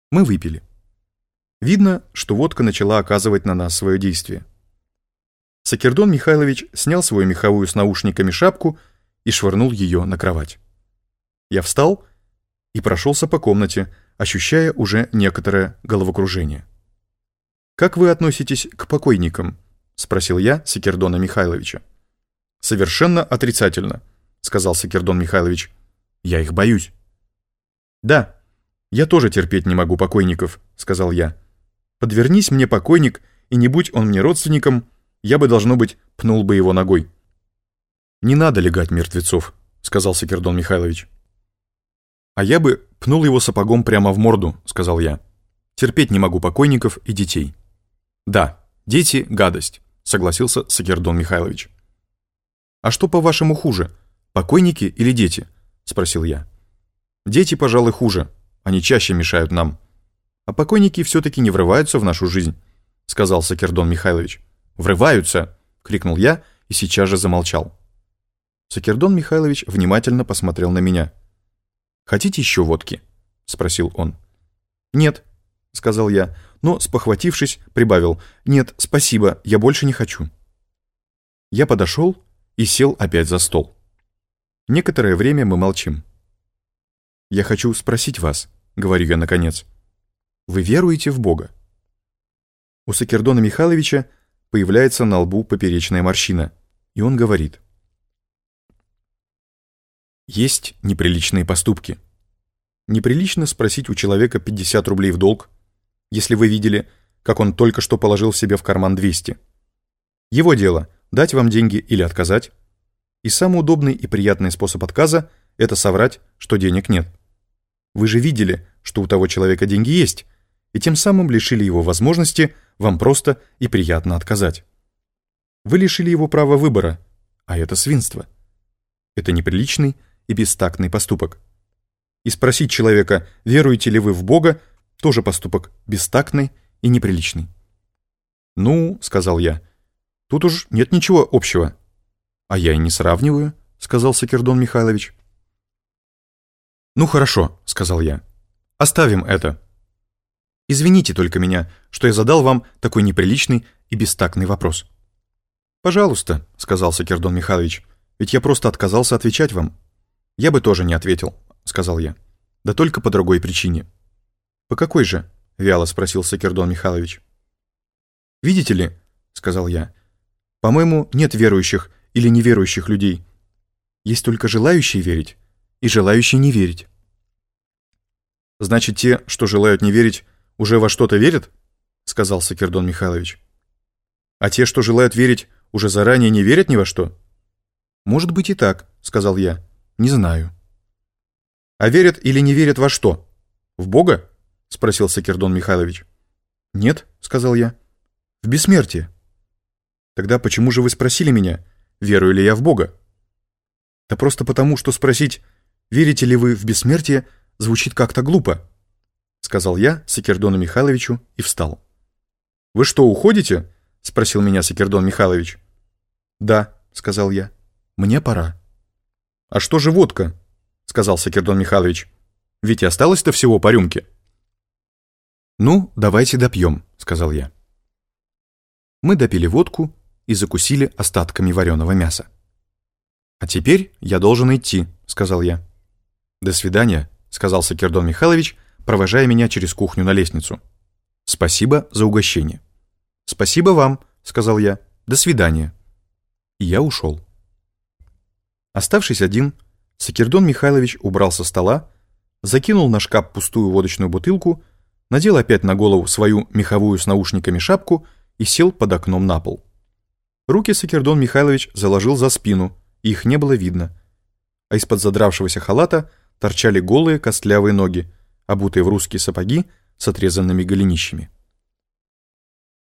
Мы выпили. Видно, что водка начала оказывать на нас свое действие. Сакердон Михайлович снял свою меховую с наушниками шапку и швырнул ее на кровать. Я встал и прошелся по комнате, ощущая уже некоторое головокружение. «Как вы относитесь к покойникам?» — спросил я Сакердона Михайловича. «Совершенно отрицательно», — сказал Сакердон Михайлович. «Я их боюсь». «Да, я тоже терпеть не могу покойников», — сказал я. «Подвернись мне покойник, и не будь он мне родственником, я бы, должно быть, пнул бы его ногой». «Не надо легать мертвецов», — сказал Сакердон Михайлович. «А я бы пнул его сапогом прямо в морду», — сказал я. «Терпеть не могу покойников и детей». «Да, дети — гадость», — согласился Сакердон Михайлович. «А что, по-вашему, хуже, покойники или дети?» — спросил я. «Дети, пожалуй, хуже. Они чаще мешают нам. А покойники все-таки не врываются в нашу жизнь», — сказал Сакердон Михайлович. «Врываются!» — крикнул я и сейчас же замолчал. Сакердон Михайлович внимательно посмотрел на меня. «Хотите еще водки?» — спросил он. «Нет», — сказал я, но, спохватившись, прибавил: «Нет, спасибо, я больше не хочу». Я подошел и сел опять за стол. Некоторое время мы молчим. «Я хочу спросить вас», — говорю я наконец. «Вы веруете в Бога?» У Сакердона Михайловича появляется на лбу поперечная морщина, и он говорит: «Есть неприличные поступки. Неприлично спросить у человека 50 рублей в долг, если вы видели, как он только что положил себе в карман 200. Его дело — дать вам деньги или отказать. И самый удобный и приятный способ отказа — это соврать, что денег нет. Вы же видели, что у того человека деньги есть, и тем самым лишили его возможности вам просто и приятно отказать. Вы лишили его права выбора, а это свинство. Это неприличный и бестактный поступок. И спросить человека, веруете ли вы в Бога, тоже поступок бестактный и неприличный». «Ну, — сказал я, — тут уж нет ничего общего». «А я и не сравниваю», — сказал Сакердон Михайлович. «Ну хорошо», — сказал я, — «оставим это. Извините только меня, что я задал вам такой неприличный и бестактный вопрос». «Пожалуйста», — сказал Сакердон Михайлович, — «ведь я просто отказался отвечать вам». «Я бы тоже не ответил», — сказал я, — «да только по другой причине». «По какой же?» — вяло спросил Сакердон Михайлович. «Видите ли», — сказал я, — «по-моему, нет верующих или неверующих людей. Есть только желающие верить и желающие не верить». «Значит, те, что желают не верить, уже во что-то верят?» — сказал Сакердон Михайлович. «А те, что желают верить, уже заранее не верят ни во что?» «Может быть и так», — сказал я. «Не знаю». «А верят или не верят во что? В Бога?» — спросил Сакердон Михайлович. «Нет», — сказал я. «В бессмертие». «Тогда почему же вы спросили меня, верую ли я в Бога?» «Да просто потому, что спросить, верите ли вы в бессмертие, звучит как-то глупо», — сказал я Сакердону Михайловичу и встал. «Вы что, уходите?» — спросил меня Сакердон Михайлович. «Да», — сказал я, — «мне пора». «А что же водка?» — сказал Сакердон Михайлович. «Ведь и осталось-то всего по рюмке». «Ну, давайте допьем», — сказал я. Мы допили водку и закусили остатками вареного мяса. «А теперь я должен идти», — сказал я. «До свидания», — сказал Сакердон Михайлович, провожая меня через кухню на лестницу. «Спасибо за угощение». «Спасибо вам», — сказал я. «До свидания». И я ушел. Оставшись один, Сакердон Михайлович убрал со стола, закинул на шкаф пустую водочную бутылку, надел опять на голову свою меховую с наушниками шапку и сел под окном на пол. Руки Сакердон Михайлович заложил за спину, и их не было видно, а из-под задравшегося халата торчали голые костлявые ноги, обутые в русские сапоги с отрезанными голенищами.